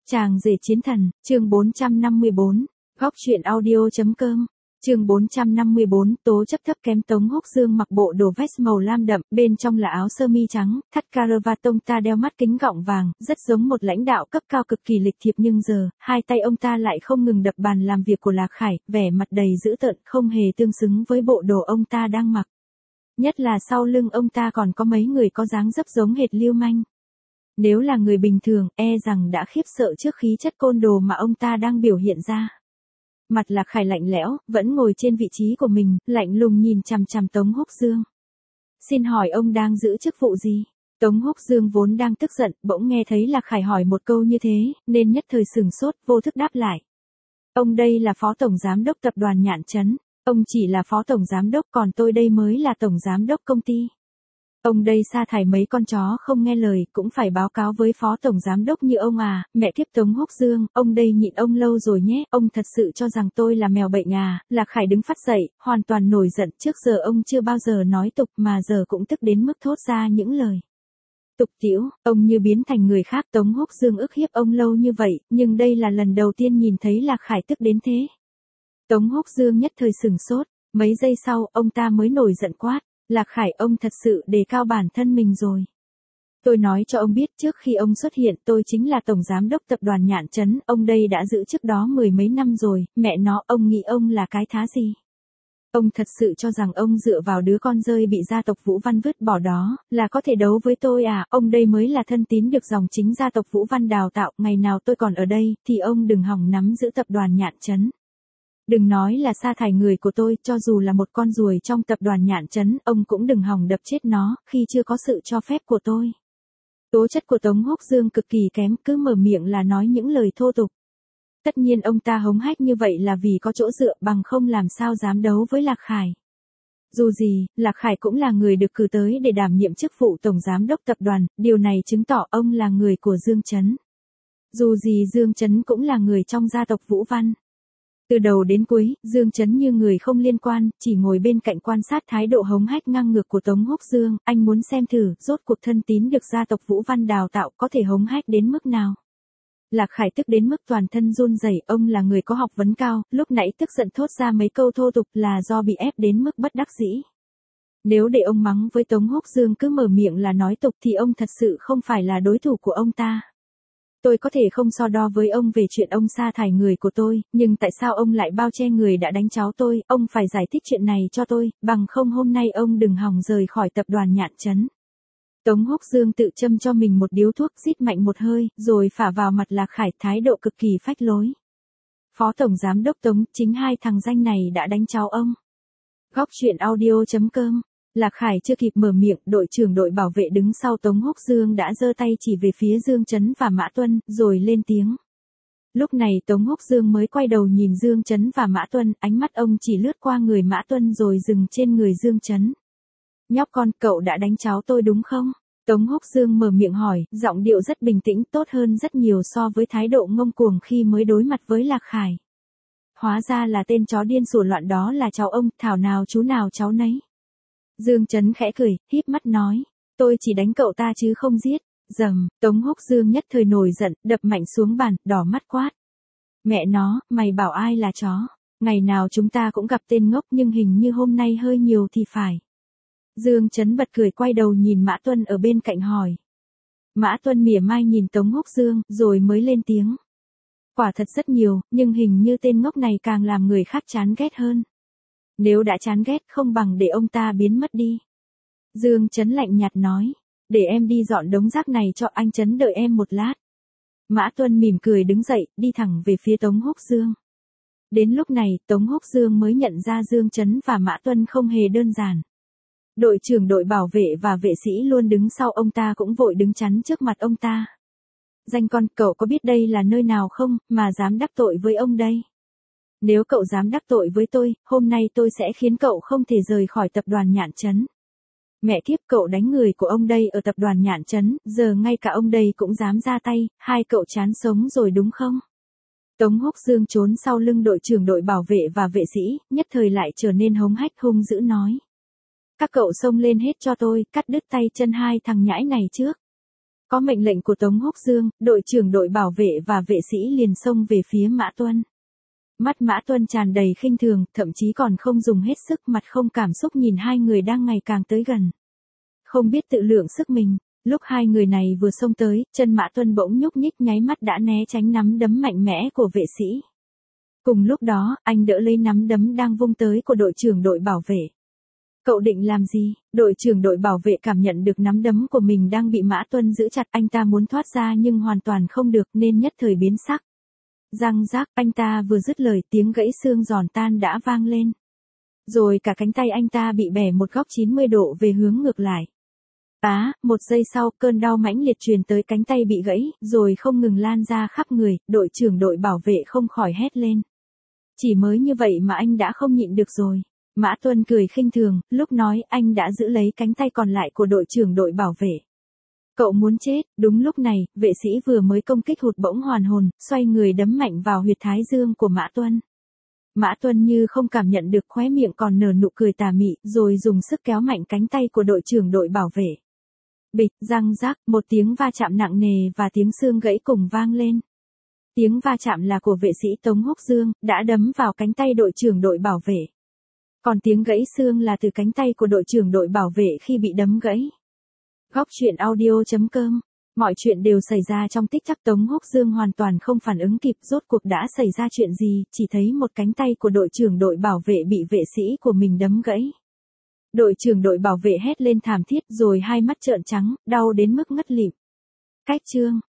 Chàng rể chiến thần, chương 454, góc truyện audio.com, chương 454, tố chất thấp kém. Tống Húc Dương mặc bộ đồ vest màu lam đậm, bên trong là áo sơ mi trắng, thắt caravat. Ông ta đeo mắt kính gọng vàng, rất giống một lãnh đạo cấp cao cực kỳ lịch thiệp, nhưng giờ, hai tay ông ta lại không ngừng đập bàn làm việc của Lạc Khải, vẻ mặt đầy dữ tợn, không hề tương xứng với bộ đồ ông ta đang mặc. Nhất là sau lưng ông ta còn có mấy người có dáng dấp giống hệt lưu manh. Nếu là người bình thường, e rằng đã khiếp sợ trước khí chất côn đồ mà ông ta đang biểu hiện ra. Mặt Lạc Khải lạnh lẽo, vẫn ngồi trên vị trí của mình, lạnh lùng nhìn chằm chằm Tống Húc Dương. Xin hỏi ông đang giữ chức vụ gì? Tống Húc Dương vốn đang tức giận, bỗng nghe thấy Lạc Khải hỏi một câu như thế, nên nhất thời sửng sốt, vô thức đáp lại. Ông đây là phó tổng giám đốc tập đoàn Nhạn Trấn. Ông chỉ là phó tổng giám đốc, còn tôi đây mới là tổng giám đốc công ty. Ông đây sa thải mấy con chó không nghe lời, cũng phải báo cáo với phó tổng giám đốc như ông à. Mẹ kiếp Tống Húc Dương, ông đây nhịn ông lâu rồi nhé, ông thật sự cho rằng tôi là mèo bệnh à? Lạc Khải đứng phát dậy, hoàn toàn nổi giận, trước giờ ông chưa bao giờ nói tục mà giờ cũng tức đến mức thốt ra những lời tục tĩu. Ông như biến thành người khác. Tống Húc Dương ức hiếp ông lâu như vậy, nhưng đây là lần đầu tiên nhìn thấy Lạc Khải tức đến thế. Tống Húc Dương nhất thời sửng sốt, mấy giây sau, ông ta mới nổi giận quát. Lạc Khải, ông thật sự đề cao bản thân mình rồi. Tôi nói cho ông biết, trước khi ông xuất hiện tôi chính là tổng giám đốc tập đoàn Nhạn Trấn, ông đây đã giữ chức đó mười mấy năm rồi, mẹ nó, ông nghĩ ông là cái thá gì? Ông thật sự cho rằng ông dựa vào đứa con rơi bị gia tộc Vũ Văn vứt bỏ đó, là có thể đấu với tôi à? Ông đây mới là thân tín được dòng chính gia tộc Vũ Văn đào tạo, ngày nào tôi còn ở đây, thì ông đừng hòng nắm giữ tập đoàn Nhạn Trấn. Đừng nói là sa thải người của tôi, cho dù là một con ruồi trong tập đoàn Nhạn Trấn, ông cũng đừng hòng đập chết nó, khi chưa có sự cho phép của tôi. Tố chất của Tống Húc Dương cực kỳ kém, cứ mở miệng là nói những lời thô tục. Tất nhiên ông ta hống hách như vậy là vì có chỗ dựa, bằng không làm sao dám đấu với Lạc Khải. Dù gì, Lạc Khải cũng là người được cử tới để đảm nhiệm chức vụ tổng giám đốc tập đoàn, điều này chứng tỏ ông là người của Dương Trấn. Dù gì Dương Trấn cũng là người trong gia tộc Vũ Văn. Từ đầu đến cuối, Dương Trấn như người không liên quan, chỉ ngồi bên cạnh quan sát thái độ hống hách ngang ngược của Tống Húc Dương. Anh muốn xem thử, rốt cuộc thân tín được gia tộc Vũ Văn đào tạo có thể hống hách đến mức nào. Lạc Khải tức đến mức toàn thân run rẩy, ông là người có học vấn cao, lúc nãy tức giận thốt ra mấy câu thô tục là do bị ép đến mức bất đắc dĩ. Nếu để ông mắng với Tống Húc Dương cứ mở miệng là nói tục thì ông thật sự không phải là đối thủ của ông ta. Tôi có thể không so đo với ông về chuyện ông sa thải người của tôi, nhưng tại sao ông lại bao che người đã đánh cháu tôi, ông phải giải thích chuyện này cho tôi, bằng không hôm nay ông đừng hòng rời khỏi tập đoàn Nhạn Trấn. Tống Húc Dương tự châm cho mình một điếu thuốc, rít mạnh một hơi, rồi phả vào mặt Lạc Khải, thái độ cực kỳ phách lối. Phó tổng giám đốc Tống, chính hai thằng danh này đã đánh cháu ông. Góc truyện audio.com. Lạc Khải chưa kịp mở miệng, đội trưởng đội bảo vệ đứng sau Tống Húc Dương đã giơ tay chỉ về phía Dương Trấn và Mã Tuân, rồi lên tiếng. Lúc này Tống Húc Dương mới quay đầu nhìn Dương Trấn và Mã Tuân, ánh mắt ông chỉ lướt qua người Mã Tuân rồi dừng trên người Dương Trấn. Nhóc con, cậu đã đánh cháu tôi đúng không? Tống Húc Dương mở miệng hỏi, giọng điệu rất bình tĩnh, tốt hơn rất nhiều so với thái độ ngông cuồng khi mới đối mặt với Lạc Khải. Hóa ra là tên chó điên sủa loạn đó là cháu ông, thảo nào chú nào cháu nấy. Dương Trấn khẽ cười, híp mắt nói, tôi chỉ đánh cậu ta chứ không giết. Dầm, Tống Húc Dương nhất thời nổi giận, đập mạnh xuống bàn, đỏ mắt quát. Mẹ nó, mày bảo ai là chó? Ngày nào chúng ta cũng gặp tên ngốc nhưng hình như hôm nay hơi nhiều thì phải. Dương Trấn bật cười quay đầu nhìn Mã Tuân ở bên cạnh hỏi. Mã Tuân mỉa mai nhìn Tống Húc Dương, rồi mới lên tiếng. Quả thật rất nhiều, nhưng hình như tên ngốc này càng làm người khác chán ghét hơn. Nếu đã chán ghét không bằng để ông ta biến mất đi. Dương Trấn lạnh nhạt nói. Để em đi dọn đống rác này cho anh Trấn, đợi em một lát. Mã Tuân mỉm cười đứng dậy, đi thẳng về phía Tống Húc Dương. Đến lúc này, Tống Húc Dương mới nhận ra Dương Trấn và Mã Tuân không hề đơn giản. Đội trưởng đội bảo vệ và vệ sĩ luôn đứng sau ông ta cũng vội đứng chắn trước mặt ông ta. Danh con, cậu có biết đây là nơi nào không, mà dám đắc tội với ông đây? Nếu cậu dám đắc tội với tôi, hôm nay tôi sẽ khiến cậu không thể rời khỏi tập đoàn Nhạn Trấn. Mẹ kiếp, cậu đánh người của ông đây ở tập đoàn Nhạn Trấn, giờ ngay cả ông đây cũng dám ra tay, hai cậu chán sống rồi đúng không? Tống Húc Dương trốn sau lưng đội trưởng đội bảo vệ và vệ sĩ, nhất thời lại trở nên hống hách hung dữ nói. Các cậu xông lên hết cho tôi, cắt đứt tay chân hai thằng nhãi này trước. Có mệnh lệnh của Tống Húc Dương, đội trưởng đội bảo vệ và vệ sĩ liền xông về phía Mã Tuân. Mắt Mã Tuân tràn đầy khinh thường, thậm chí còn không dùng hết sức, mặt không cảm xúc nhìn hai người đang ngày càng tới gần. Không biết tự lượng sức mình, lúc hai người này vừa xông tới, chân Mã Tuân bỗng nhúc nhích, nháy mắt đã né tránh nắm đấm mạnh mẽ của vệ sĩ. Cùng lúc đó, anh đỡ lấy nắm đấm đang vung tới của đội trưởng đội bảo vệ. Cậu định làm gì? Đội trưởng đội bảo vệ cảm nhận được nắm đấm của mình đang bị Mã Tuân giữ chặt, anh ta muốn thoát ra nhưng hoàn toàn không được nên nhất thời biến sắc. Răng rác, anh ta vừa dứt lời tiếng gãy xương giòn tan đã vang lên. Rồi cả cánh tay anh ta bị bẻ một góc 90 độ về hướng ngược lại. Một giây sau, cơn đau mãnh liệt truyền tới cánh tay bị gãy, rồi không ngừng lan ra khắp người, đội trưởng đội bảo vệ không khỏi hét lên. Chỉ mới như vậy mà anh đã không nhịn được rồi. Mã Tuân cười khinh thường, lúc nói anh đã giữ lấy cánh tay còn lại của đội trưởng đội bảo vệ. Cậu muốn chết, đúng lúc này, vệ sĩ vừa mới công kích hụt bỗng hoàn hồn, xoay người đấm mạnh vào huyệt thái dương của Mã Tuân. Mã Tuân như không cảm nhận được, khóe miệng còn nở nụ cười tà mị, rồi dùng sức kéo mạnh cánh tay của đội trưởng đội bảo vệ. Bịch, răng rác, một tiếng va chạm nặng nề và tiếng xương gãy cùng vang lên. Tiếng va chạm là của vệ sĩ Tống Húc Dương, đã đấm vào cánh tay đội trưởng đội bảo vệ. Còn tiếng gãy xương là từ cánh tay của đội trưởng đội bảo vệ khi bị đấm gãy. Góc truyện audio.com. Mọi chuyện đều xảy ra trong tích tắc. Tống Húc Dương hoàn toàn không phản ứng kịp, rốt cuộc đã xảy ra chuyện gì, chỉ thấy một cánh tay của đội trưởng đội bảo vệ bị vệ sĩ của mình đấm gãy. Đội trưởng đội bảo vệ hét lên thảm thiết rồi hai mắt trợn trắng, đau đến mức ngất lịm. Cách chương